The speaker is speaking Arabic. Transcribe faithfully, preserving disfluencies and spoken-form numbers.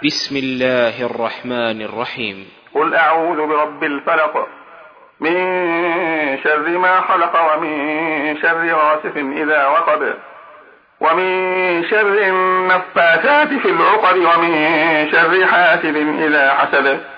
بسم الله الرحمن الرحيم. قل أعوذ برب الفلق من شر ما خلق ومن شر غاسق إذا وقب ومن شر النفاثات في العقد ومن شر حاسد إذا حسد